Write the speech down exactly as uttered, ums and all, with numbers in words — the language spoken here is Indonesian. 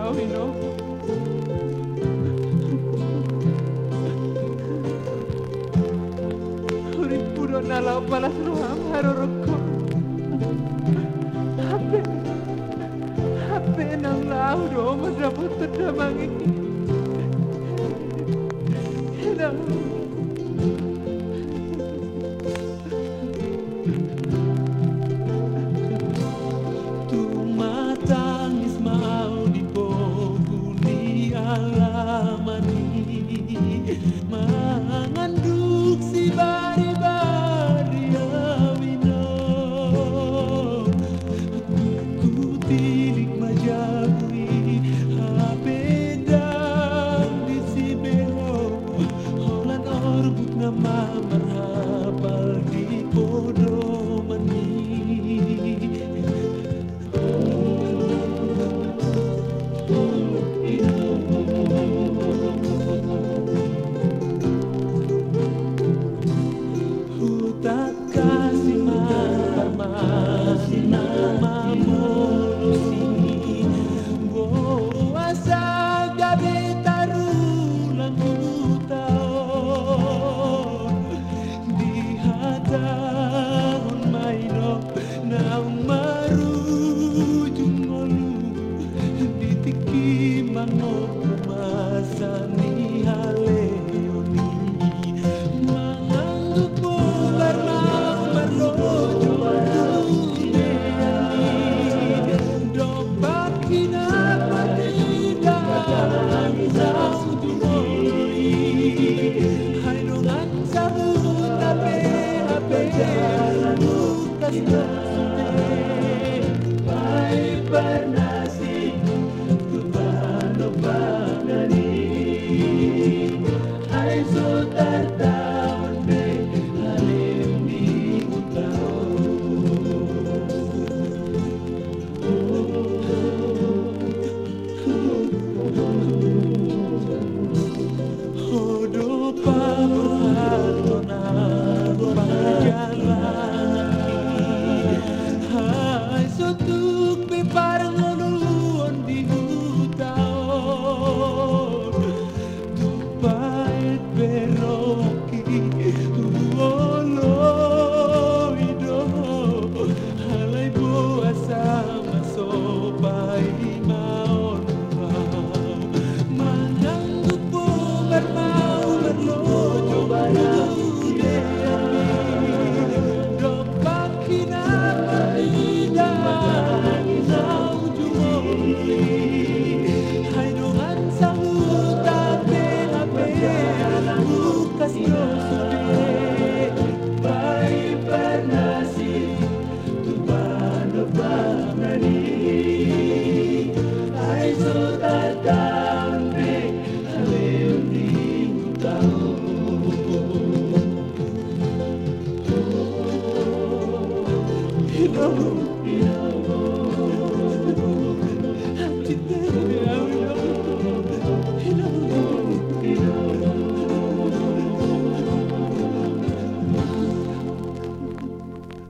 Wino. Urip puro nalau balas ruang haroroko. Hape, hape nang lau do madrapot terdamangi. Nang Tumatangis mau dipoguni alamani, manganduk si bari-bari awino. Ku tilik majabui habedang di sibero, holan orbut nama marhapal di podomani. Tak kasih mama sinama molusi boasa gabe tarulang kutao di hadahon maino na marujung ngolu di tiki mango masani haleoni manganduk bubar marlojo dopak kinapati dalam saudumori hai nongan sabun tape hape bukas nasute pai bernasi kubano bangani hai so tarta